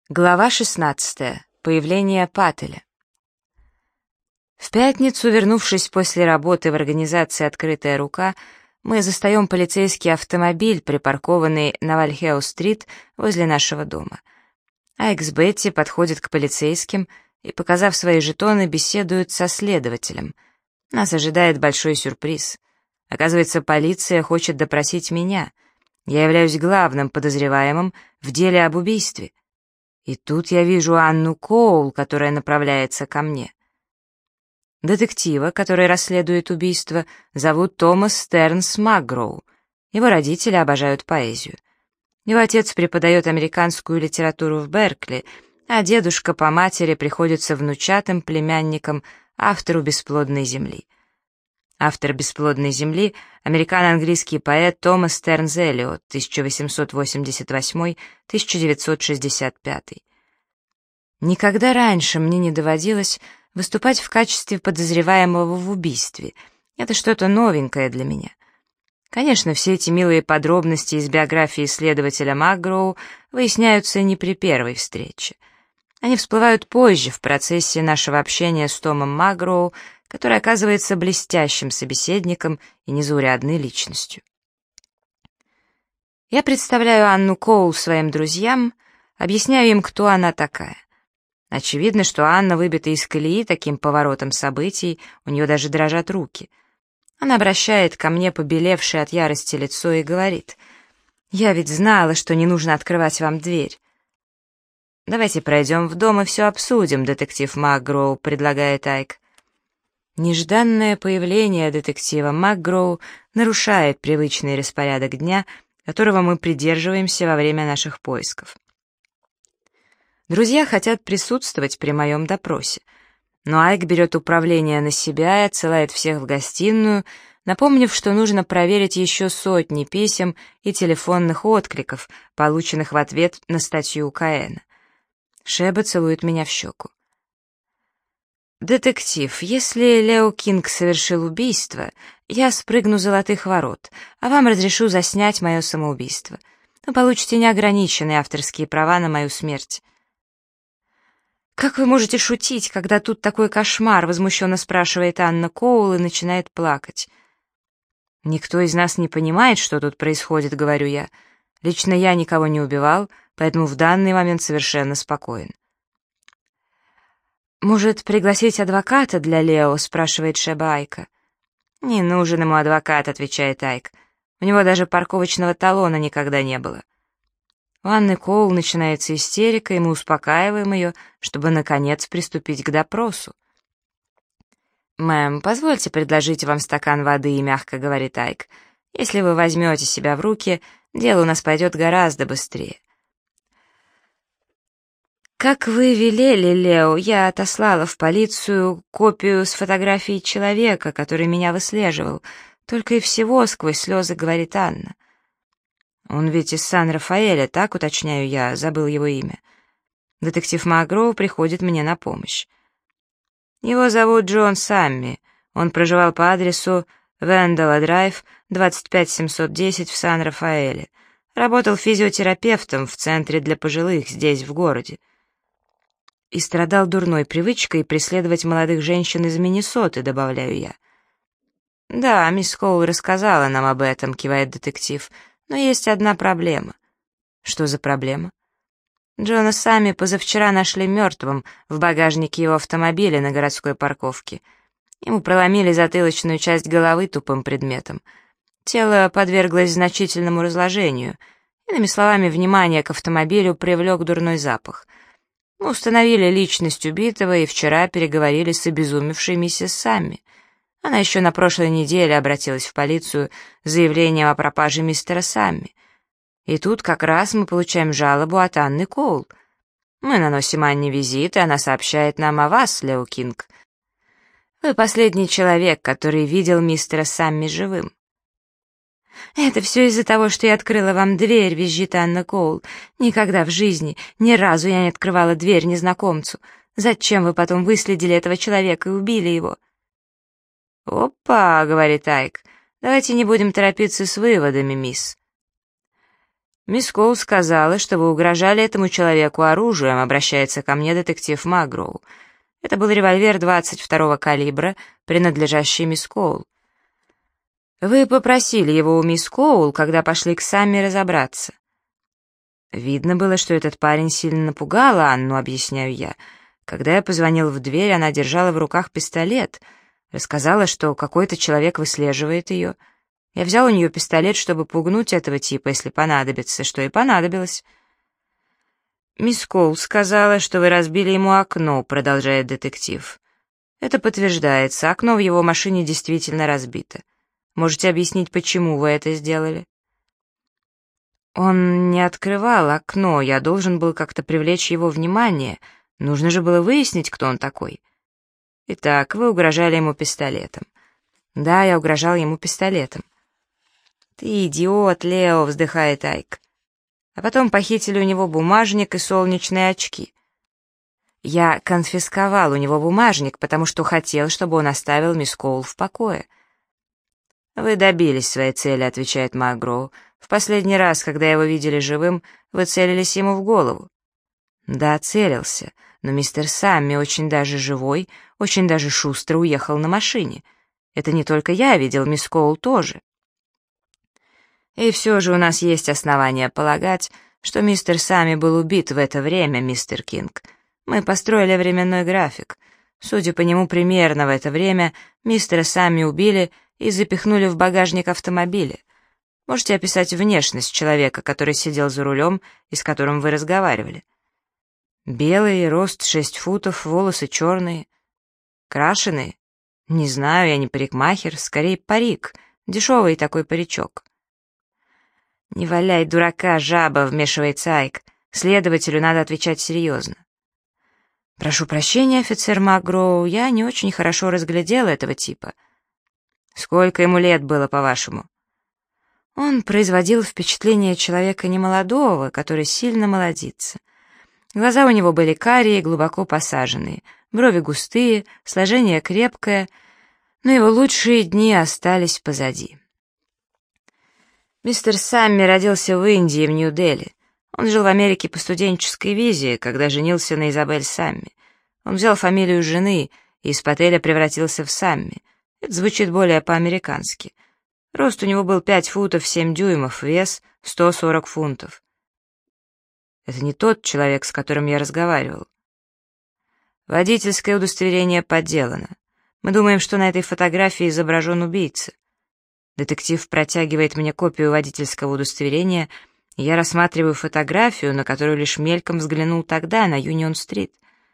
Глава 16. Появление Паттеля. В пятницу, вернувшись после работы в организации «Открытая рука», мы застаем полицейский автомобиль, припаркованный на Вальхеус-стрит возле нашего дома. Айк с Бетти подходят к полицейским и, показав свои жетоны, беседуют со следователем. Нас ожидает большой сюрприз. Оказывается, полиция хочет допросить меня. Я являюсь главным подозреваемым в деле об убийстве. И тут я вижу Анну Коул, которая направляется ко мне. Детектива, который расследует убийство, зовут Томас Стернс Макгроу. Его родители обожают поэзию. Его отец преподает американскую литературу в Беркли, а дедушка по матери приходится внучатым племянником автору «Бесплодной земли». Автор «Бесплодной земли» — американо-английский поэт Томас Стернс Элиот, 1888-1965. Никогда раньше мне не доводилось выступать в качестве подозреваемого в убийстве. Это что-то новенькое для меня. Конечно, все эти милые подробности из биографии следователя Макгроу выясняются не при первой встрече. Они всплывают позже, в процессе нашего общения с Томом Макгроу, который оказывается блестящим собеседником и незаурядной личностью. Я представляю Анну Коул своим друзьям, объясняю им, кто она такая. Очевидно, что Анна выбита из колеи таким поворотом событий, у нее даже дрожат руки. Она обращает ко мне побелевшее от ярости лицо и говорит: «Я ведь знала, что не нужно открывать вам дверь». «Давайте пройдем в дом и все обсудим, детектив Макгроу», — предлагает Айк. Нежданное появление детектива Макгроу нарушает привычный распорядок дня, которого мы придерживаемся во время наших поисков. Друзья хотят присутствовать при моем допросе, но Айк берет управление на себя и отсылает всех в гостиную, напомнив, что нужно проверить еще сотни писем и телефонных откликов, полученных в ответ на статью Каэна. Шеба целует меня в щеку. «Детектив, если Лео Кинг совершил убийство, я спрыгну с золотых ворот, а вам разрешу заснять мое самоубийство. Вы получите неограниченные авторские права на мою смерть». «Как вы можете шутить, когда тут такой кошмар?» — возмущенно спрашивает Анна Коул и начинает плакать. «Никто из нас не понимает, что тут происходит», — говорю я. «Лично я никого не убивал, поэтому в данный момент совершенно спокоен». «Может, пригласить адвоката для Лео?» — спрашивает Шеба Айка. «Не нужен ему адвокат», — отвечает Айк. «У него даже парковочного талона никогда не было». У Анны Коул начинается истерика, и мы успокаиваем ее, чтобы, наконец, приступить к допросу. «Мэм, позвольте предложить вам стакан воды», — мягко говорит Айк. «Если вы возьмете себя в руки, дело у нас пойдет гораздо быстрее». «Как вы велели, Лео, я отослала в полицию копию с фотографией человека, который меня выслеживал. Только и всего», — сквозь слезы говорит Анна. «Он ведь из Сан-Рафаэля, так, уточняю я, забыл его имя». Детектив Макгроу приходит мне на помощь. «Его зовут Джон Самми. Он проживал по адресу Вендела-драйв, 25710 в Сан-Рафаэле. Работал физиотерапевтом в центре для пожилых здесь, в городе. И страдал дурной привычкой преследовать молодых женщин из Миннесоты», — добавляю я. «Да, мисс Коул рассказала нам об этом», — кивает детектив, — «но есть одна проблема». «Что за проблема?» Джона Самми позавчера нашли мертвым в багажнике его автомобиля на городской парковке. Ему проломили затылочную часть головы тупым предметом. Тело подверглось значительному разложению. Иными словами, внимание к автомобилю привлек дурной запах. Мы установили личность убитого и вчера переговорили с обезумевшей миссис Самми. Она еще на прошлой неделе обратилась в полицию с заявлением о пропаже мистера Самми. И тут как раз мы получаем жалобу от Анны Коул. Мы наносим Анне визит, и она сообщает нам о вас, Лео Кинг. Вы последний человек, который видел мистера Самми живым. «Это все из-за того, что я открыла вам дверь», — визжит Анна Коул. «Никогда в жизни, ни разу я не открывала дверь незнакомцу. Зачем вы потом выследили этого человека и убили его?» «Опа», — говорит Айк, — «давайте не будем торопиться с выводами, мисс». «Мисс Коул сказала, что вы угрожали этому человеку оружием», — обращается ко мне детектив Магроу. Это был револьвер 22-го калибра, принадлежащий мисс Коул. «Вы попросили его у мисс Коул, когда пошли к Самми разобраться». Видно было, что этот парень сильно напугал Анну, объясняю я. Когда я позвонил в дверь, она держала в руках пистолет. Рассказала, что какой-то человек выслеживает ее. Я взял у нее пистолет, чтобы пугнуть этого типа, если понадобится, что и понадобилось. «Мисс Коул сказала, что вы разбили ему окно», — продолжает детектив. «Это подтверждается, окно в его машине действительно разбито. Можете объяснить, почему вы это сделали?» «Он не открывал окно, я должен был как-то привлечь его внимание. Нужно же было выяснить, кто он такой». «Итак, вы угрожали ему пистолетом». «Да, я угрожал ему пистолетом». «Ты идиот, Лео», — вздыхает Айк. «А потом похитили у него бумажник и солнечные очки». «Я конфисковал у него бумажник, потому что хотел, чтобы он оставил мисс Коул в покое». «Вы добились своей цели», — отвечает Магроу. «В последний раз, когда его видели живым, вы целились ему в голову». «Да, целился, но мистер Самми очень даже живой, очень даже шустро уехал на машине. Это не только я видел, мисс Коул тоже». «И все же у нас есть основания полагать, что мистер Самми был убит в это время, мистер Кинг. Мы построили временной график. Судя по нему, примерно в это время мистера Самми убили и запихнули в багажник автомобиля. Можете описать внешность человека, который сидел за рулем и с которым вы разговаривали?» «Белый, рост 6 футов, волосы черные». «Крашеные?» «Не знаю, я не парикмахер, скорее парик, дешевый такой паричок». «Не валяй дурака, жаба», — вмешивается Айк. «Следователю надо отвечать серьезно». «Прошу прощения, офицер Магроу, я не очень хорошо разглядела этого типа». «Сколько ему лет было, по-вашему?» Он производил впечатление человека немолодого, который сильно молодится. Глаза у него были карие, глубоко посаженные, брови густые, сложение крепкое, но его лучшие дни остались позади. Мистер Самми родился в Индии, в Нью-Дели. Он жил в Америке по студенческой визе, когда женился на Изабель Самми. Он взял фамилию жены и из Пателя превратился в Самми. Это звучит более по-американски. Рост у него был 5 футов 7 дюймов, вес 140 фунтов. Это не тот человек, с которым я разговаривал. Водительское удостоверение подделано. Мы думаем, что на этой фотографии изображен убийца. Детектив протягивает мне копию водительского удостоверения, и я рассматриваю фотографию, на которую лишь мельком взглянул тогда, на Юнион-стрит.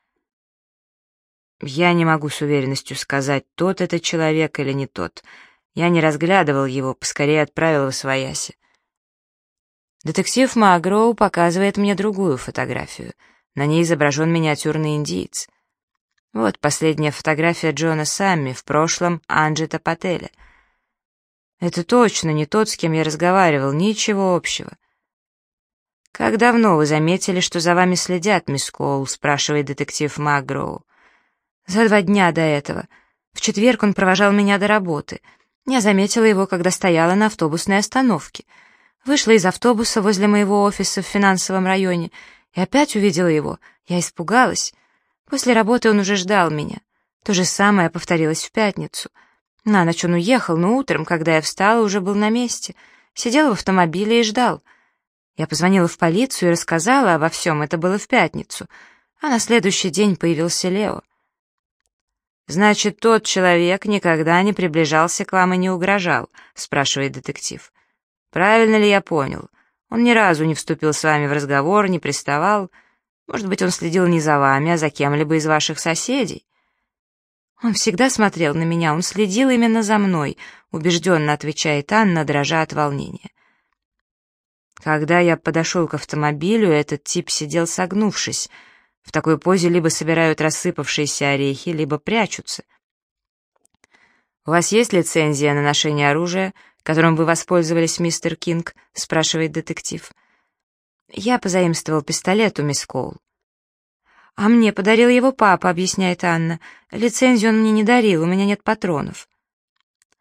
Я не могу с уверенностью сказать, тот это человек или не тот. Я не разглядывал его, поскорее отправил восвояси. Детектив Магроу показывает мне другую фотографию. На ней изображен миниатюрный индиец. Вот последняя фотография Джона Самми, в прошлом Анджита Пателя. Это точно не тот, с кем я разговаривал, ничего общего. «Как давно вы заметили, что за вами следят, мисс Коул?» — спрашивает детектив Магроу. «За 2 дня до этого. В четверг он провожал меня до работы. Я заметила его, когда стояла на автобусной остановке. Вышла из автобуса возле моего офиса в финансовом районе и опять увидела его. Я испугалась. После работы он уже ждал меня. То же самое повторилось в пятницу. На ночь он уехал, но утром, когда я встала, уже был на месте. Сидел в автомобиле и ждал. Я позвонила в полицию и рассказала обо всем, это было в пятницу. А на следующий день появился Лео. «Значит, тот человек никогда не приближался к вам и не угрожал?» — спрашивает детектив. «Правильно ли я понял? Он ни разу не вступил с вами в разговор, не приставал. Может быть, он следил не за вами, а за кем-либо из ваших соседей?» «Он всегда смотрел на меня, он следил именно за мной», — убежденно отвечает Анна, дрожа от волнения. Когда я подошел к автомобилю, этот тип сидел согнувшись. В такой позе либо собирают рассыпавшиеся орехи, либо прячутся. «У вас есть лицензия на ношение оружия, которым вы воспользовались, мистер Кинг?» — спрашивает детектив. «Я позаимствовал пистолет у мисс Коул». «А мне подарил его папа», — объясняет Анна. «Лицензию он мне не дарил, у меня нет патронов».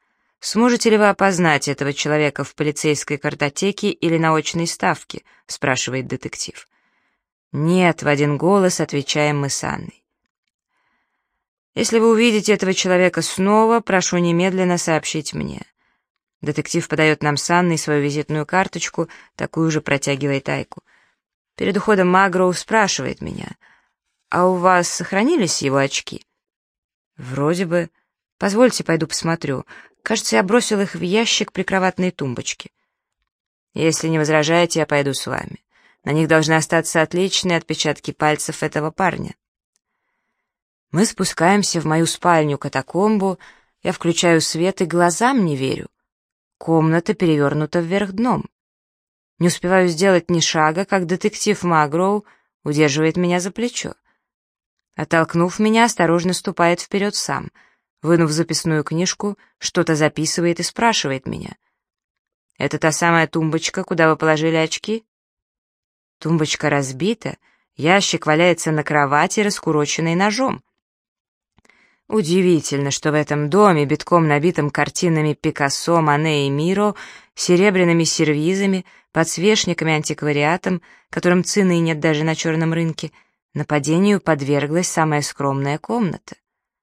«Сможете ли вы опознать этого человека в полицейской картотеке или на очной ставке?» — спрашивает детектив. «Нет», — в один голос отвечаем мы с Анной. «Если вы увидите этого человека снова, прошу немедленно сообщить мне». Детектив подает нам с Анной свою визитную карточку, такую же протягивает Айку. Перед уходом Магроу спрашивает меня: «А у вас сохранились его очки?» «Вроде бы. Позвольте, пойду посмотрю. Кажется, я бросил их в ящик прикроватной тумбочки». «Если не возражаете, я пойду с вами. На них должны остаться отличные отпечатки пальцев этого парня». Мы спускаемся в мою спальню-катакомбу, я включаю свет и глазам не верю. Комната перевернута вверх дном. Не успеваю сделать ни шага, как детектив Магроу удерживает меня за плечо. Оттолкнув меня, осторожно ступает вперед сам, вынув записную книжку, что-то записывает и спрашивает меня: «Это та самая тумбочка, куда вы положили очки?» Тумбочка разбита, ящик валяется на кровати, раскуроченный ножом. Удивительно, что в этом доме, битком набитом картинами Пикассо, Мане и Миро, серебряными сервизами, подсвечниками, антиквариатом, которым цены нет даже на черном рынке, нападению подверглась самая скромная комната.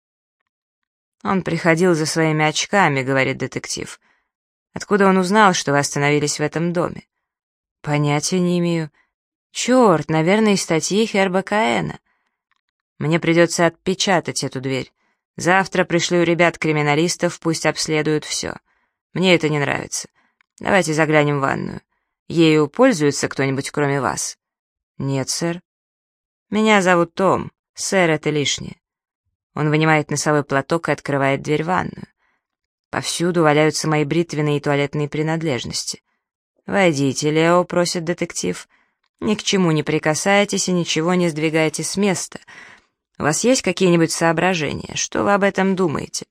«Он приходил за своими очками», — говорит детектив. «Откуда он узнал, что вы остановились в этом доме?» «Понятия не имею». «Черт, наверное, из статьи Херба Коэна. Мне придется отпечатать эту дверь. Завтра пришлю ребят-криминалистов, пусть обследуют все. Мне это не нравится. Давайте заглянем в ванную. Ею пользуется кто-нибудь, кроме вас?» «Нет, сэр». «Меня зовут Том. Сэр, это лишнее». Он вынимает носовой платок и открывает дверь в ванную. Повсюду валяются мои бритвенные и туалетные принадлежности. «Войдите, Лео», — просит детектив. «Ни к чему не прикасайтесь и ничего не сдвигайте с места. У вас есть какие-нибудь соображения? Что вы об этом думаете?»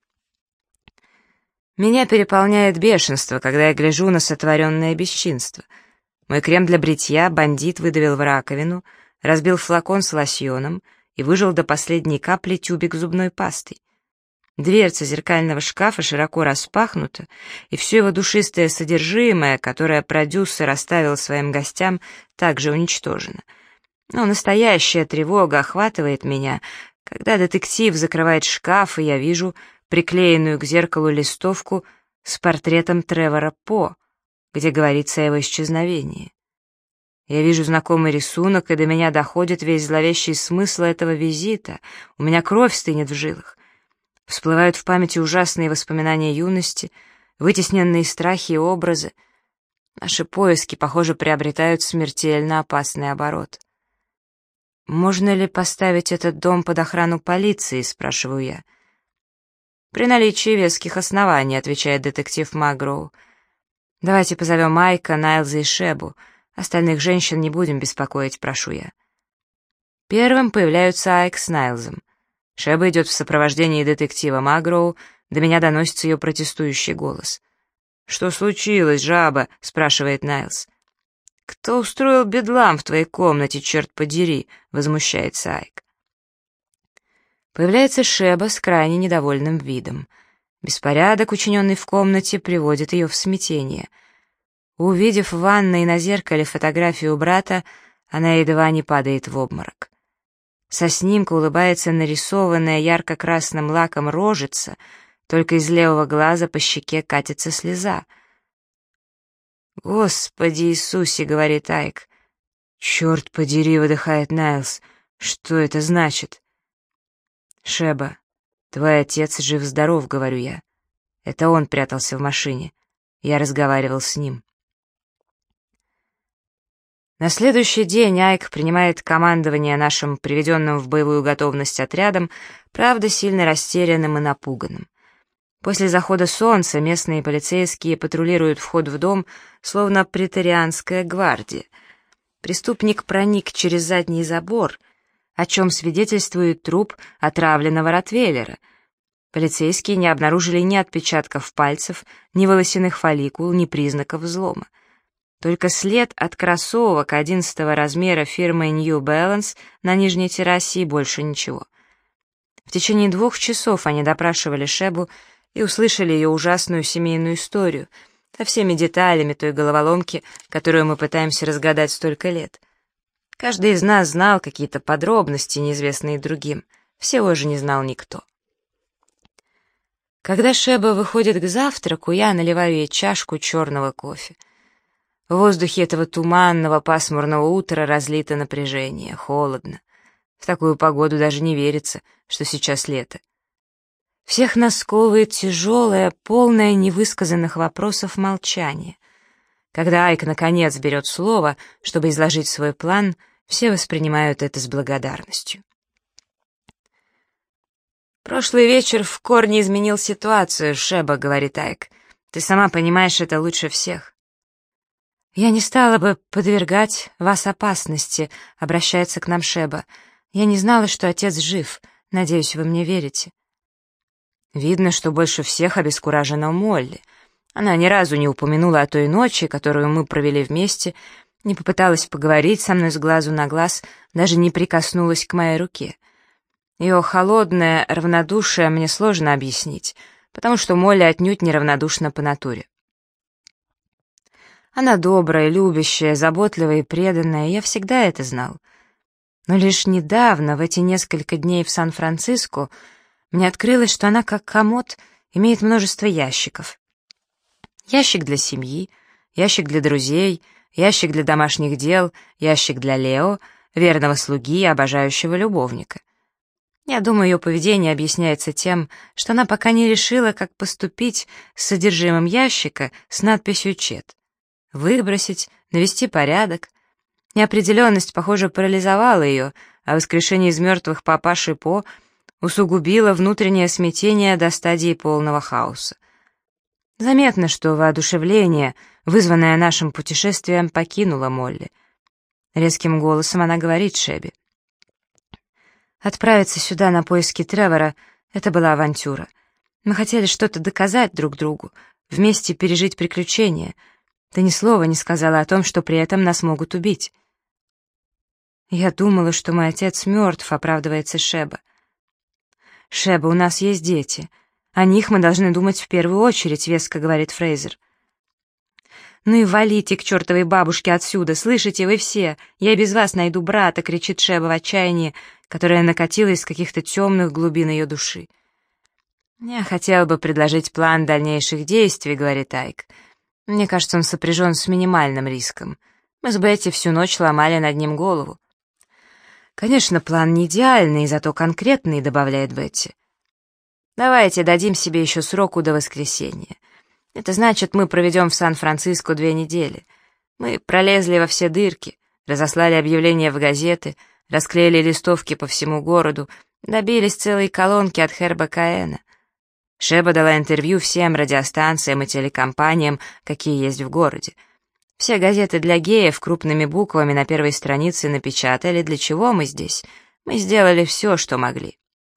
Меня переполняет бешенство, когда я гляжу на сотворенное бесчинство. Мой крем для бритья бандит выдавил в раковину, разбил флакон с лосьоном и выжал до последней капли тюбик зубной пастой. Дверца зеркального шкафа широко распахнута, и все его душистое содержимое, которое продюсер оставил своим гостям, также уничтожено. Но настоящая тревога охватывает меня, когда детектив закрывает шкаф, и я вижу приклеенную к зеркалу листовку с портретом Тревора По, где говорится о его исчезновении. Я вижу знакомый рисунок, и до меня доходит весь зловещий смысл этого визита. У меня кровь стынет в жилах. Всплывают в памяти ужасные воспоминания юности, вытесненные страхи и образы. Наши поиски, похоже, приобретают смертельно опасный оборот. «Можно ли поставить этот дом под охрану полиции?» — спрашиваю я. «При наличии веских оснований», — отвечает детектив Магроу. «Давайте позовем Майка, Найлза и Шебу. Остальных женщин не будем беспокоить, прошу я». Первым появляются Айк с Найлзом. Шеба идет в сопровождении детектива Магроу, до меня доносится ее протестующий голос. «Что случилось, жаба?» — спрашивает Найлз. «Кто устроил бедлам в твоей комнате, черт подери?» — возмущается Айк. Появляется Шеба с крайне недовольным видом. Беспорядок, учиненный в комнате, приводит ее в смятение. Увидев в ванной на зеркале фотографию брата, она едва не падает в обморок. Со снимка улыбается нарисованная ярко-красным лаком рожица, только из левого глаза по щеке катится слеза. «Господи Иисусе!» — говорит Айк. «Черт подери!» — выдыхает Найлз. «Что это значит?» «Шеба, твой отец жив-здоров», — говорю я. Это он прятался в машине. Я разговаривал с ним. На следующий день Айк принимает командование нашим приведенным в боевую готовность отрядом, правда, сильно растерянным и напуганным. После захода солнца местные полицейские патрулируют вход в дом, словно преторианская гвардия. Преступник проник через задний забор, о чем свидетельствует труп отравленного ротвейлера. Полицейские не обнаружили ни отпечатков пальцев, ни волосяных фолликул, ни признаков взлома. Только след от кроссовок 11-го размера фирмы New Balance на нижней террасе и больше ничего. В течение 2 часов они допрашивали Шебу, и услышали ее ужасную семейную историю со всеми деталями той головоломки, которую мы пытаемся разгадать столько лет. Каждый из нас знал какие-то подробности, неизвестные другим. Всего же не знал никто. Когда Шеба выходит к завтраку, я наливаю ей чашку черного кофе. В воздухе этого туманного, пасмурного утра разлито напряжение, холодно. В такую погоду даже не верится, что сейчас лето. Всех нас сковывает тяжелое, полное невысказанных вопросов молчание. Когда Айк наконец берет слово, чтобы изложить свой план, все воспринимают это с благодарностью. «Прошлый вечер в корне изменил ситуацию, Шеба», — говорит Айк. «Ты сама понимаешь это лучше всех». «Я не стала бы подвергать вас опасности», — обращается к нам Шеба. «Я не знала, что отец жив. Надеюсь, вы мне верите». Видно, что больше всех обескуражена Молли. Она ни разу не упомянула о той ночи, которую мы провели вместе, не попыталась поговорить со мной с глазу на глаз, даже не прикоснулась к моей руке. Ее холодное равнодушие мне сложно объяснить, потому что Молли отнюдь не равнодушна по натуре. Она добрая, любящая, заботливая и преданная, я всегда это знал. Но лишь недавно, в эти несколько дней в Сан-Франциско, мне открылось, что она, как комод, имеет множество ящиков. Ящик для семьи, ящик для друзей, ящик для домашних дел, ящик для Лео, верного слуги и обожающего любовника. Я думаю, ее поведение объясняется тем, что она пока не решила, как поступить с содержимым ящика с надписью «Чет». Выбросить, навести порядок. Неопределенность, похоже, парализовала ее, а воскрешение из мертвых папаши По усугубило внутреннее смятение до стадии полного хаоса. Заметно, что воодушевление, вызванное нашим путешествием, покинуло Молли. Резким голосом она говорит Шебе: «Отправиться сюда на поиски Тревора — это была авантюра. Мы хотели что-то доказать друг другу, вместе пережить приключения. Ты ни слова не сказала о том, что при этом нас могут убить». «Я думала, что мой отец мертв», — оправдывается Шеба. «Шеба, у нас есть дети. О них мы должны думать в первую очередь», — веско говорит Фрейзер. «Ну и валите к чертовой бабушке отсюда, слышите вы все? Я без вас найду брата», — кричит Шеба в отчаянии, которое накатило из каких-то темных глубин ее души. «Я хотел бы предложить план дальнейших действий», — говорит Айк. «Мне кажется, он сопряжен с минимальным риском. Мы с Бетти всю ночь ломали над ним голову». «Конечно, план не идеальный, зато конкретный», — добавляет Бетти. «Давайте дадим себе еще сроку до воскресенья. Это значит, мы проведем в Сан-Франциско 2 недели. Мы пролезли во все дырки, разослали объявления в газеты, расклеили листовки по всему городу, добились целой колонки от Херба Коэна. Шеба дала интервью всем радиостанциям и телекомпаниям, какие есть в городе. Все газеты для геев крупными буквами на первой странице напечатали, для чего мы здесь. Мы сделали все, что могли».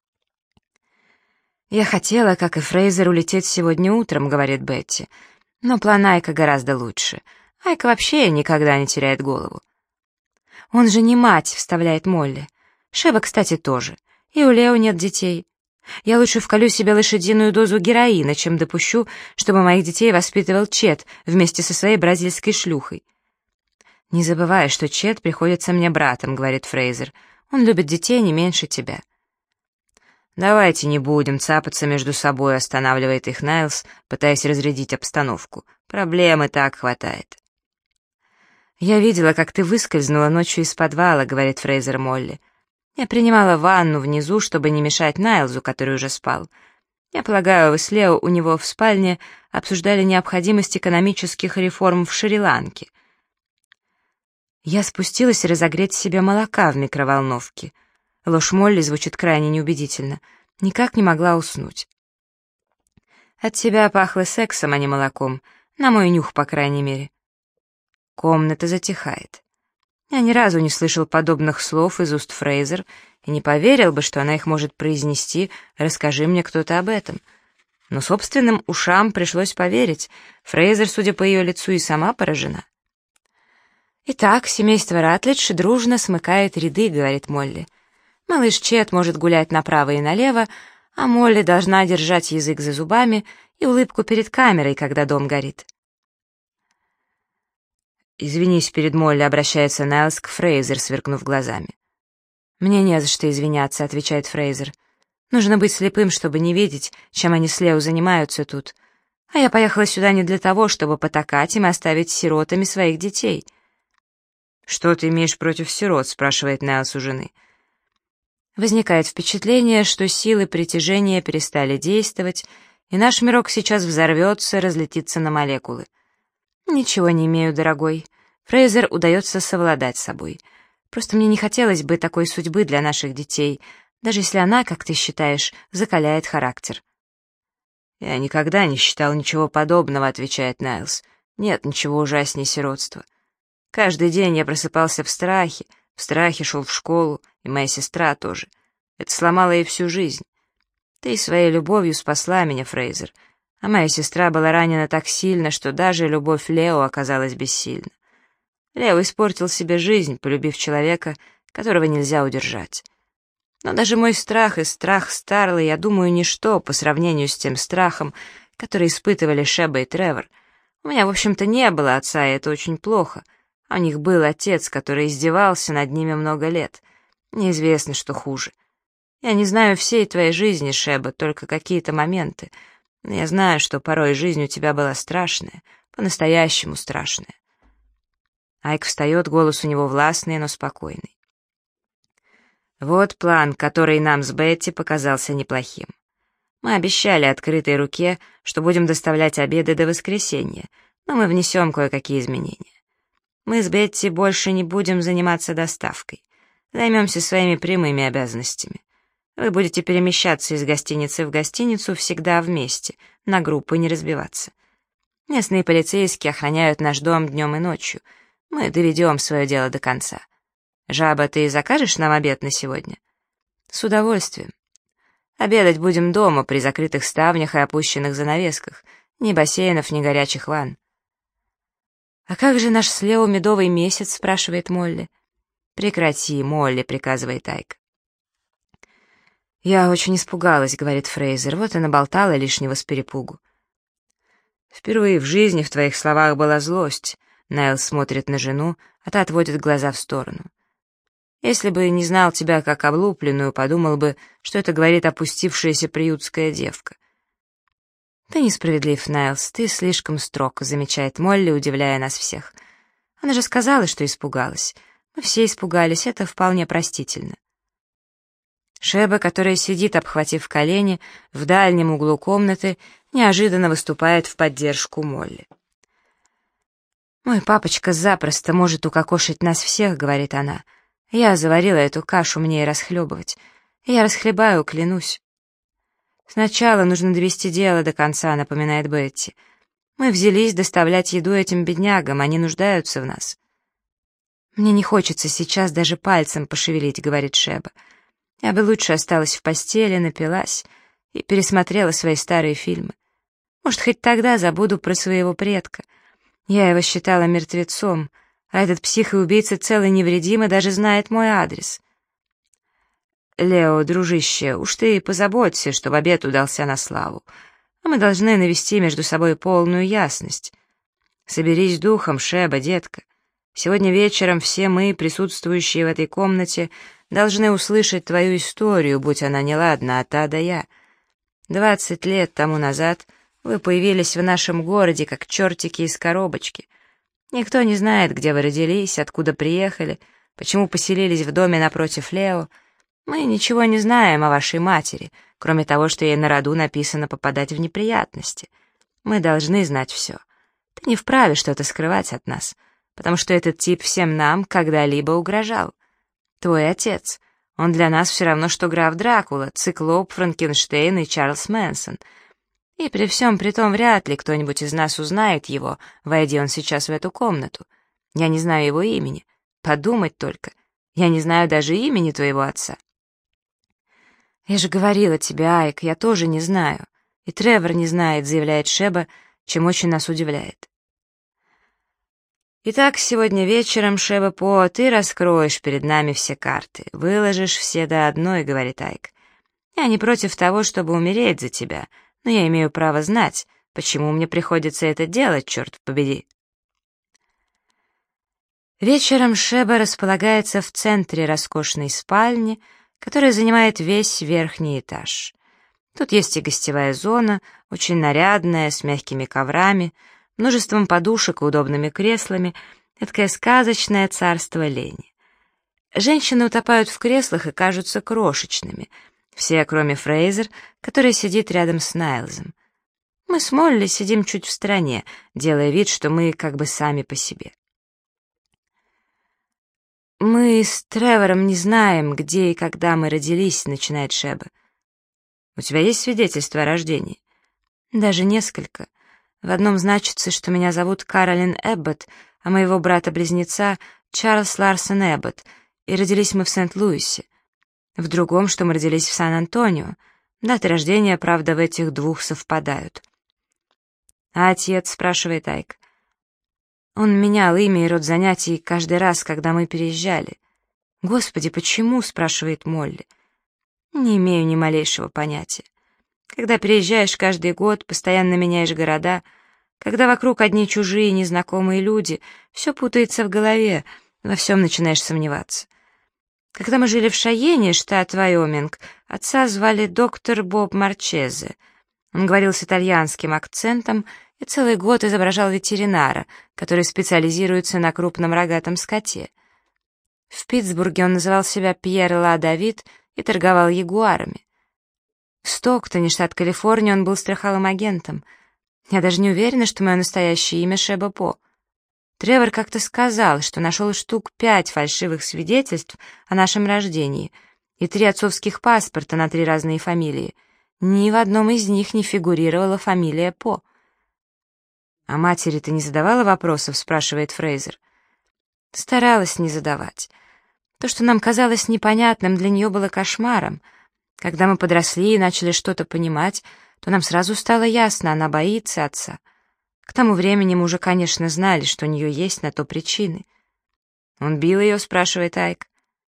«Я хотела, как и Фрейзер, улететь сегодня утром», — говорит Бетти. «Но план Айка гораздо лучше. Айк вообще никогда не теряет голову». «Он же не мать», — вставляет Молли. «Шеба, кстати, тоже. И у Лео нет детей. Я лучше вколю себе лошадиную дозу героина, чем допущу, чтобы моих детей воспитывал Чет вместе со своей бразильской шлюхой». «Не забывай, что Чет приходится мне братом», — говорит Фрейзер. «Он любит детей не меньше тебя». «Давайте не будем цапаться между собой», — останавливает их Найлс, пытаясь разрядить обстановку. «Проблем и так хватает». «Я видела, как ты выскользнула ночью из подвала», — говорит Фрейзер Молли. «Я принимала ванну внизу, чтобы не мешать Найлзу, который уже спал. Я полагаю, вы с Лео у него в спальне обсуждали необходимость экономических реформ в Шри-Ланке». Я спустилась разогреть себе молока в микроволновке. Ложь Молли звучит крайне неубедительно. Никак не могла уснуть. «От тебя пахло сексом, а не молоком. На мой нюх, по крайней мере». Комната затихает. Я ни разу не слышал подобных слов из уст Фрейзер и не поверил бы, что она их может произнести, расскажи мне кто-то об этом. Но собственным ушам пришлось поверить. Фрейзер, судя по ее лицу, и сама поражена. «Итак, семейство Ратлидж дружно смыкает ряды», — говорит Молли. «Малыш Чет может гулять направо и налево, а Молли должна держать язык за зубами и улыбку перед камерой, когда дом горит. «Извинись перед Молли», — обращается Найлс к Фрейзер, сверкнув глазами. «Мне не за что извиняться», — отвечает Фрейзер. «Нужно быть слепым, чтобы не видеть, чем они с Лео занимаются тут. А я поехала сюда не для того, чтобы потакать им и оставить сиротами своих детей». «Что ты имеешь против сирот?» — спрашивает Найлс у жены. Возникает впечатление, что силы притяжения перестали действовать, и наш мирок сейчас взорвется, разлетится на молекулы. «Ничего не имею, дорогой. Фрейзер удается совладать с собой. Просто мне не хотелось бы такой судьбы для наших детей, даже если она, как ты считаешь, закаляет характер». «Я никогда не считал ничего подобного», — отвечает Найлс. «Нет ничего ужаснее сиротства. Каждый день я просыпался в страхе шел в школу, и моя сестра тоже. Это сломало ей всю жизнь. Ты своей любовью спасла меня, Фрейзер, а моя сестра была ранена так сильно, что даже любовь Лео оказалась бессильна. Лео испортил себе жизнь, полюбив человека, которого нельзя удержать. Но даже мой страх и страх Старлы, я думаю, ничто по сравнению с тем страхом, который испытывали Шеба и Тревор. У меня, в общем-то, не было отца, и это очень плохо. А у них был отец, который издевался над ними много лет. Неизвестно, что хуже. Я не знаю всей твоей жизни, Шеба, только какие-то моменты. Но я знаю, что порой жизнь у тебя была страшная, по-настоящему страшная. Айк встает, голос у него властный, но спокойный. Вот план, который нам с Бетти показался неплохим. Мы обещали открытой руке, что будем доставлять обеды до воскресенья, но мы внесем кое-какие изменения. Мы с Бетти больше не будем заниматься доставкой. Займемся своими прямыми обязанностями. Вы будете перемещаться из гостиницы в гостиницу всегда вместе, на группы не разбиваться. Местные полицейские охраняют наш дом днем и ночью. Мы доведем свое дело до конца. Жаба, ты закажешь нам обед на сегодня? С удовольствием. Обедать будем дома, при закрытых ставнях и опущенных занавесках. Ни бассейнов, ни горячих ванн. «А как же наш с Лео медовый месяц?» — спрашивает Молли. «Прекрати, Молли», — приказывает Айк. «Я очень испугалась», — говорит Фрейзер, — «вот и наболтала лишнего с перепугу». «Впервые в жизни в твоих словах была злость», — Найлс смотрит на жену, а та отводит глаза в сторону. «Если бы не знал тебя как облупленную, подумал бы, что это говорит опустившаяся приютская девка». «Ты несправедлив, Найлс, ты слишком строг», — замечает Молли, удивляя нас всех. «Она же сказала, что испугалась. Мы все испугались, это вполне простительно». Шеба, которая сидит, обхватив колени, в дальнем углу комнаты, неожиданно выступает в поддержку Молли. «Мой папочка запросто может укокошить нас всех», — говорит она. «Я заварила эту кашу, мне и расхлебывать. Я расхлебаю, клянусь». «Сначала нужно довести дело до конца», — напоминает Бетти. «Мы взялись доставлять еду этим беднягам, они нуждаются в нас». «Мне не хочется сейчас даже пальцем пошевелить», — говорит Шеба. «Я бы лучше осталась в постели, напилась и пересмотрела свои старые фильмы. Может, хоть тогда забуду про своего предка. Я его считала мертвецом, а этот псих и убийца целый невредимый даже знает мой адрес». «Лео, дружище, уж ты позаботься, чтобы обед удался на славу. А мы должны навести между собой полную ясность. Соберись духом, Шеба, детка. Сегодня вечером все мы, присутствующие в этой комнате, должны услышать твою историю, будь она неладна, от А до Я. 20 лет тому назад вы появились в нашем городе, как чертики из коробочки. Никто не знает, где вы родились, откуда приехали, почему поселились в доме напротив Лео. Мы ничего не знаем о вашей матери, кроме того, что ей на роду написано попадать в неприятности. Мы должны знать все. Ты не вправе что-то скрывать от нас, потому что этот тип всем нам когда-либо угрожал. Твой отец, он для нас все равно, что граф Дракула, Циклоп, Франкенштейн и Чарльз Мэнсон. И при всем при том вряд ли кто-нибудь из нас узнает его, войди он сейчас в эту комнату. Я не знаю его имени. Подумать только. Я не знаю даже имени твоего отца. «Я же говорила тебе, Айк, я тоже не знаю. И Тревор не знает», — заявляет Шеба, чем очень нас удивляет. «Итак, сегодня вечером, Шеба По, ты раскроешь перед нами все карты, выложишь все до одной», — говорит Айк. Я не против того, чтобы умереть за тебя, но я имею право знать, почему мне приходится это делать, черт побери». Вечером Шеба располагается в центре роскошной спальни, которая занимает весь верхний этаж. Тут есть и гостевая зона, очень нарядная, с мягкими коврами, множеством подушек и удобными креслами, эдакое сказочное царство лени. Женщины утопают в креслах и кажутся крошечными, все, кроме Фрейзер, который сидит рядом с Найлзом. Мы с Молли сидим чуть в стороне, делая вид, что мы как бы сами по себе. «Мы с Тревором не знаем, где и когда мы родились», — начинает Шеба. «У тебя есть свидетельство о рождении?» «Даже несколько. В одном значится, что меня зовут Каролин Эбботт, а моего брата-близнеца Чарльз Ларсон Эбботт, и родились мы в Сент-Луисе. В другом, что мы родились в Сан-Антонио. Даты рождения, правда, в этих двух совпадают». «А отец?» — спрашивает Айк. «Он менял имя и род занятий каждый раз, когда мы переезжали». «Господи, почему?» — спрашивает Молли. «Не имею ни малейшего понятия. Когда переезжаешь каждый год, постоянно меняешь города, когда вокруг одни чужие незнакомые люди, все путается в голове, во всем начинаешь сомневаться. Когда мы жили в Шайене, штат Вайоминг, отца звали доктор Боб Марчезе. Он говорил с итальянским акцентом и целый год изображал ветеринара, который специализируется на крупном рогатом скоте. В Питтсбурге он называл себя Пьер Ла Давид и торговал ягуарами. В Стоктоне, штат Калифорния, он был страховым агентом. Я даже не уверена, что мое настоящее имя Шеба По. Тревор как-то сказал, что нашел штук 5 фальшивых свидетельств о нашем рождении и 3 отцовских паспорта на 3 разные фамилии. Ни в одном из них не фигурировала фамилия По. «А матери ты не задавала вопросов?» — спрашивает Фрейзер. Старалась не задавать. То, что нам казалось непонятным, для нее было кошмаром. Когда мы подросли и начали что-то понимать, то нам сразу стало ясно, она боится отца. К тому времени мы уже, конечно, знали, что у нее есть на то причины. «Он бил ее?» — спрашивает Айк.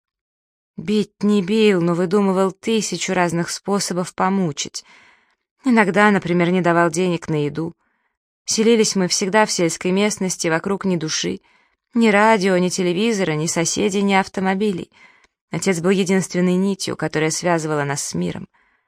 «Бить не бил, но выдумывал 1000 разных способов помучить. Иногда, например, не давал денег на еду. Селились мы всегда в сельской местности, вокруг ни души. Ни радио, ни телевизора, ни соседей, ни автомобилей. Отец был единственной нитью, которая связывала нас с миром».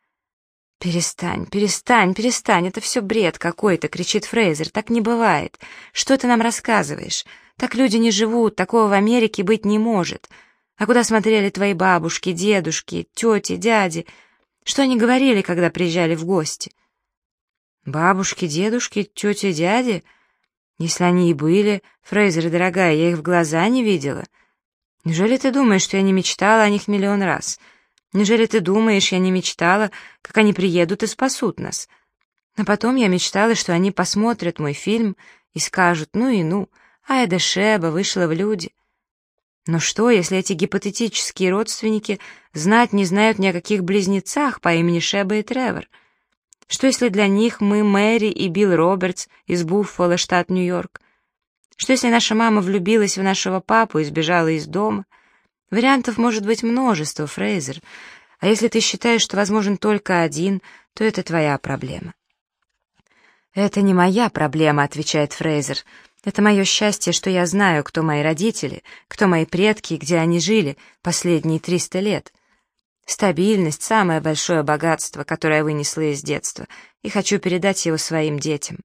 «Перестань, перестань, перестань, это все бред какой-то», — кричит Фрейзер, «так не бывает. Что ты нам рассказываешь? Так люди не живут, такого в Америке быть не может. А куда смотрели твои бабушки, дедушки, тети, дяди? Что они говорили, когда приезжали в гости?» «Бабушки, дедушки, тети, дяди? Если они и были, Фрейзер, дорогая, я их в глаза не видела. Неужели ты думаешь, что я не мечтала о них миллион раз? Неужели ты думаешь, я не мечтала, как они приедут и спасут нас? А потом я мечтала, что они посмотрят мой фильм и скажут: ну и ну, Айда Шеба вышла в люди. Но что, если эти гипотетические родственники знать не знают ни о каких близнецах по имени Шеба и Тревор? Что, если для них мы Мэри и Билл Робертс из Буффало, штат Нью-Йорк? Что, если наша мама влюбилась в нашего папу и сбежала из дома? Вариантов может быть множество, Фрейзер. А если ты считаешь, что возможен только один, то это твоя проблема. «Это не моя проблема», — отвечает Фрейзер. «Это мое счастье, что я знаю, кто мои родители, кто мои предки и где они жили последние 300 лет. Стабильность — самое большое богатство, которое я вынесла из детства, и хочу передать его своим детям».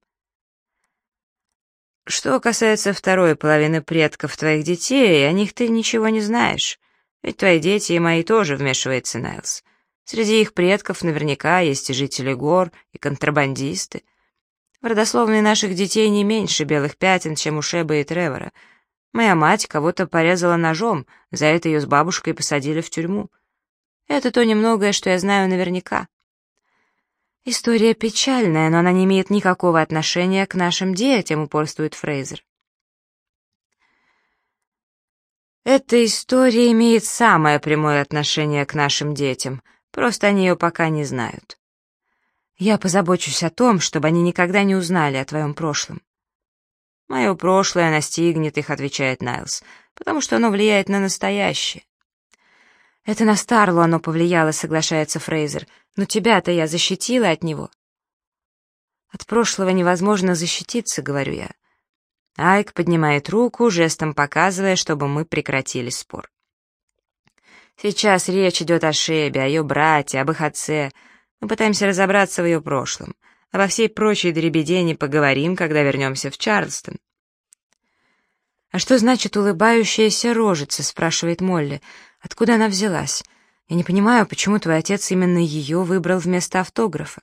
«Что касается второй половины предков твоих детей, о них ты ничего не знаешь. Ведь твои дети и мои тоже», — вмешивается Найлз. «Среди их предков наверняка есть и жители гор, и контрабандисты. В родословной наших детей не меньше белых пятен, чем у Шеба и Тревора. Моя мать кого-то порезала ножом, за это ее с бабушкой посадили в тюрьму. Это то немногое, что я знаю наверняка». «История печальная, но она не имеет никакого отношения к нашим детям», — упорствует Фрейзер. «Эта история имеет самое прямое отношение к нашим детям, просто они ее пока не знают. Я позабочусь о том, чтобы они никогда не узнали о твоем прошлом». «Мое прошлое настигнет их», — отвечает Найлз, «потому что оно влияет на настоящее». «Это на Старлу оно повлияло», — соглашается Фрейзер. «Но тебя-то я защитила от него». «От прошлого невозможно защититься», — говорю я. Айк поднимает руку, жестом показывая, чтобы мы прекратили спор. «Сейчас речь идет о Шебе, о ее брате, об их отце. Мы пытаемся разобраться в ее прошлом. Обо всей прочей дребедени поговорим, когда вернемся в Чарльстон». «А что значит улыбающаяся рожица?» — спрашивает Молли. «Откуда она взялась? Я не понимаю, почему твой отец именно ее выбрал вместо автографа».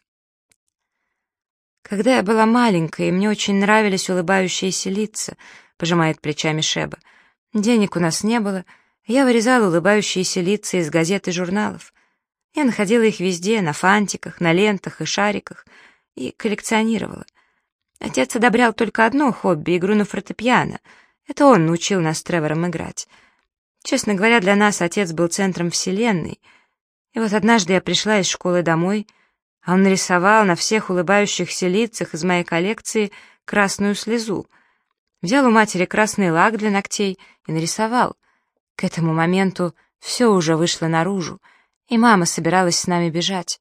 «Когда я была маленькой, мне очень нравились улыбающиеся лица», — пожимает плечами Шеба. «Денег у нас не было, я вырезала улыбающиеся лица из газет и журналов. Я находила их везде, на фантиках, на лентах и шариках, и коллекционировала. Отец одобрял только одно хобби — игру на фортепиано. Это он научил нас с Тревором играть. Честно говоря, для нас отец был центром вселенной. И вот однажды я пришла из школы домой, а он нарисовал на всех улыбающихся лицах из моей коллекции красную слезу. Взял у матери красный лак для ногтей и нарисовал. К этому моменту все уже вышло наружу, и мама собиралась с нами бежать.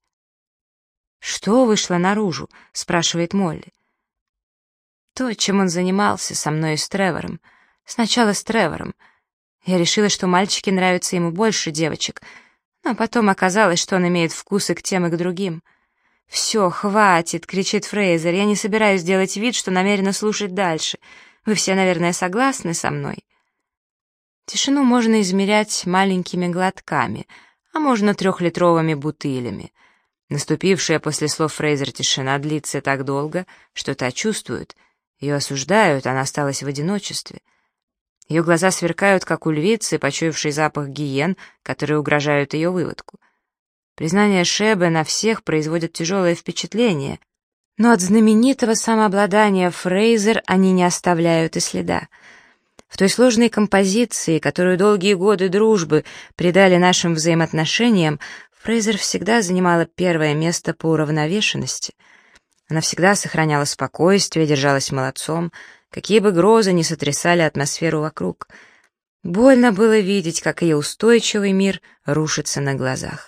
«Что вышло наружу?» — спрашивает Молли. «То, чем он занимался со мной и с Тревором. Сначала с Тревором. Я решила, что мальчики нравятся ему больше девочек, но потом оказалось, что он имеет вкусы к тем и к другим. «Все, хватит!» — кричит Фрейзер. «Я не собираюсь делать вид, что намерена слушать дальше. Вы все, наверное, согласны со мной?» Тишину можно измерять маленькими глотками, а можно 3-литровыми бутылями. Наступившая после слов Фрейзер тишина длится так долго, что та чувствует. Ее осуждают, она осталась в одиночестве. Ее глаза сверкают, как у львицы, почуявшей запах гиен, которые угрожают ее выводку. Признания Шебы на всех производят тяжелое впечатление, но от знаменитого самообладания Фрейзер они не оставляют и следа. В той сложной композиции, которую долгие годы дружбы придали нашим взаимоотношениям, Фрейзер всегда занимала первое место по уравновешенности. Она всегда сохраняла спокойствие, держалась молодцом, какие бы грозы ни сотрясали атмосферу вокруг. Больно было видеть, как ее устойчивый мир рушится на глазах.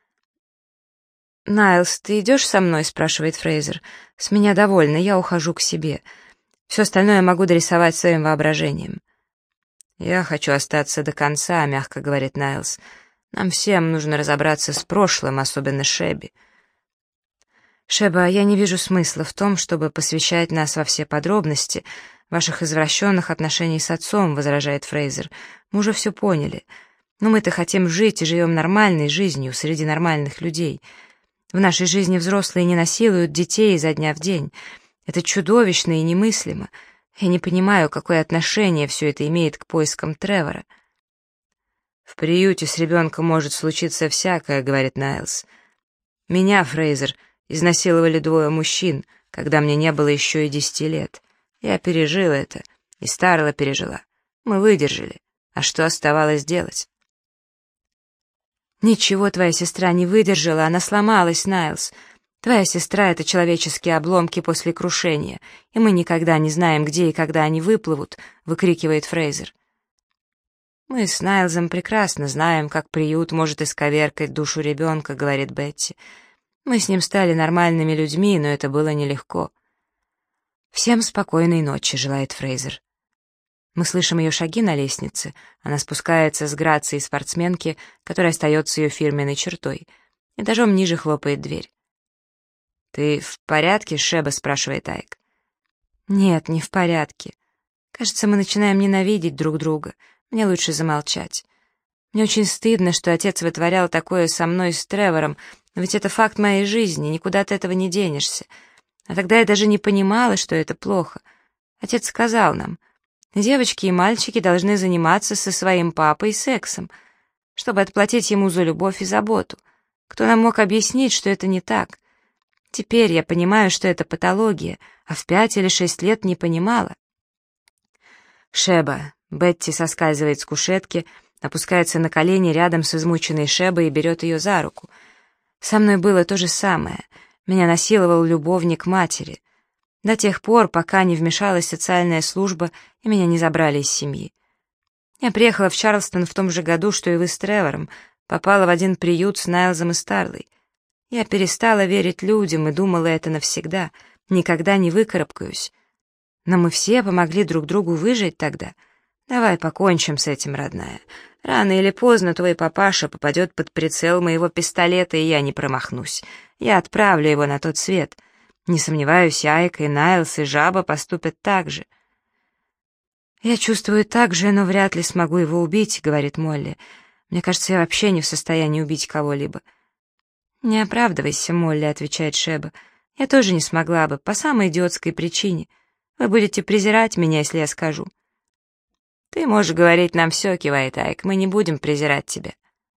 «Найлс, ты идешь со мной?» — спрашивает Фрейзер. «С меня довольно, я ухожу к себе. Все остальное могу дорисовать своим воображением». «Я хочу остаться до конца», — мягко говорит Найлс. «Нам всем нужно разобраться с прошлым, особенно Шебби». «Шеба, я не вижу смысла в том, чтобы посвящать нас во все подробности ваших извращенных отношений с отцом», — возражает Фрейзер. «Мы уже все поняли. Но мы-то хотим жить и живем нормальной жизнью среди нормальных людей. В нашей жизни взрослые не насилуют детей изо дня в день. Это чудовищно и немыслимо. Я не понимаю, какое отношение все это имеет к поискам Тревора». «В приюте с ребенком может случиться всякое», — говорит Найлс. «Меня, Фрейзер, изнасиловали 2 мужчин, когда мне не было еще и 10 лет. Я пережил это, и Старла пережила. Мы выдержали. А что оставалось делать?» «Ничего твоя сестра не выдержала, она сломалась, Найлс. Твоя сестра — это человеческие обломки после крушения, и мы никогда не знаем, где и когда они выплывут», — выкрикивает Фрейзер. «Мы с Найлзом прекрасно знаем, как приют может исковеркать душу ребенка», — говорит Бетти. «Мы с ним стали нормальными людьми, но это было нелегко». «Всем спокойной ночи», — желает Фрейзер. Мы слышим ее шаги на лестнице. Она спускается с грацией спортсменки, которая остается ее фирменной чертой. Этажом ниже хлопает дверь. «Ты в порядке, Шеба?» — спрашивает Айк. «Нет, не в порядке. Кажется, мы начинаем ненавидеть друг друга. Мне лучше замолчать. Мне очень стыдно, что отец вытворял такое со мной и с Тревором, но ведь это факт моей жизни, никуда от этого не денешься. А тогда я даже не понимала, что это плохо. Отец сказал нам: девочки и мальчики должны заниматься со своим папой сексом, чтобы отплатить ему за любовь и заботу. Кто нам мог объяснить, что это не так? Теперь я понимаю, что это патология, а в 5 или 6 лет не понимала». «Шеба». Бетти соскальзывает с кушетки, опускается на колени рядом с измученной Шебой и берет ее за руку. «Со мной было то же самое. Меня насиловал любовник матери. До тех пор, пока не вмешалась социальная служба и меня не забрали из семьи. Я приехала в Чарльстон в том же году, что и вы с Тревором. Попала в один приют с Найлзом и Старлой. Я перестала верить людям и думала это навсегда, никогда не выкарабкаюсь. Но мы все помогли друг другу выжить тогда. Давай покончим с этим, родная. Рано или поздно твой папаша попадет под прицел моего пистолета, и я не промахнусь. Я отправлю его на тот свет. Не сомневаюсь, Айк и Найлс и Жаба поступят так же. «Я чувствую так же, но вряд ли смогу его убить», — говорит Молли. «Мне кажется, я вообще не в состоянии убить кого-либо». «Не оправдывайся, Молли», — отвечает Шеба. «Я тоже не смогла бы, по самой идиотской причине. Вы будете презирать меня, если я скажу». «Ты можешь говорить нам все», — кивает Айк, — «мы не будем презирать тебя».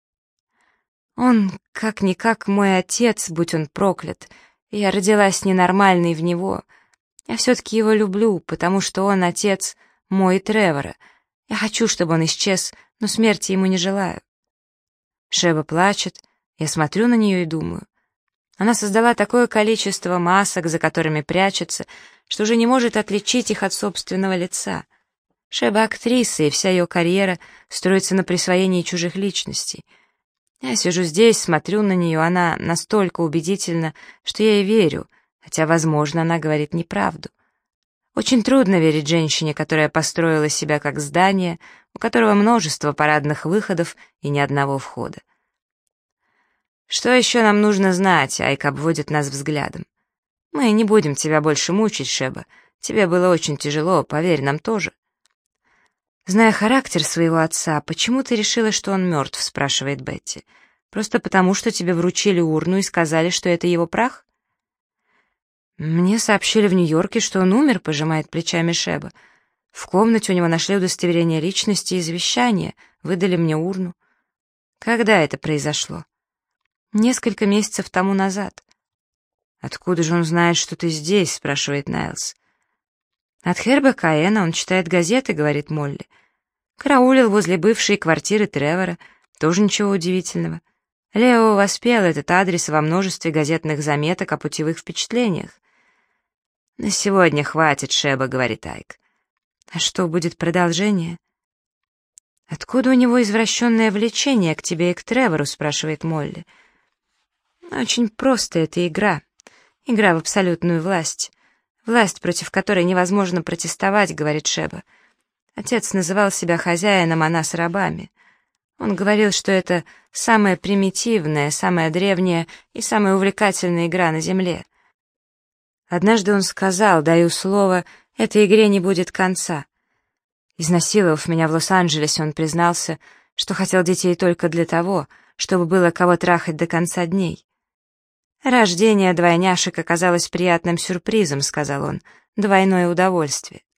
«Он, как-никак, мой отец, будь он проклят. Я родилась ненормальной в него. Я все-таки его люблю, потому что он отец мой и Тревора. Я хочу, чтобы он исчез, но смерти ему не желаю». Шеба плачет, я смотрю на нее и думаю. Она создала такое количество масок, за которыми прячется, что уже не может отличить их от собственного лица. Шеба актриса, и вся ее карьера строится на присвоении чужих личностей. Я сижу здесь, смотрю на нее, она настолько убедительна, что я ей верю, хотя, возможно, она говорит неправду. Очень трудно верить женщине, которая построила себя как здание, у которого множество парадных выходов и ни одного входа. «Что еще нам нужно знать?» — Айк обводит нас взглядом. «Мы не будем тебя больше мучить, Шеба. Тебе было очень тяжело, поверь, нам тоже». «Зная характер своего отца, почему ты решила, что он мертв?» — спрашивает Бетти. «Просто потому, что тебе вручили урну и сказали, что это его прах?» «Мне сообщили в Нью-Йорке, что он умер», — пожимает плечами Шеба. «В комнате у него нашли удостоверение личности и завещание, выдали мне урну». «Когда это произошло?» «Несколько месяцев тому назад». «Откуда же он знает, что ты здесь?» — спрашивает Найлс. «От Херба Каэна, он читает газеты», — говорит Молли. «Караулил возле бывшей квартиры Тревора, тоже ничего удивительного. Лео воспел этот адрес во множестве газетных заметок о путевых впечатлениях». «На сегодня хватит, Шеба», — говорит Айк. «А что, будет продолжение?» «Откуда у него извращенное влечение к тебе и к Тревору?» — спрашивает Молли. «Очень просто, это игра. Игра в абсолютную власть. Власть, против которой невозможно протестовать», — говорит Шеба. «Отец называл себя хозяином, а нас рабами. Он говорил, что это самая примитивная, самая древняя и самая увлекательная игра на Земле. Однажды он сказал, даю слово, этой игре не будет конца. Изнасиловав меня в Лос-Анджелесе, он признался, что хотел детей только для того, чтобы было кого трахать до конца дней. «Рождение двойняшек оказалось приятным сюрпризом», — сказал он, — «двойное удовольствие».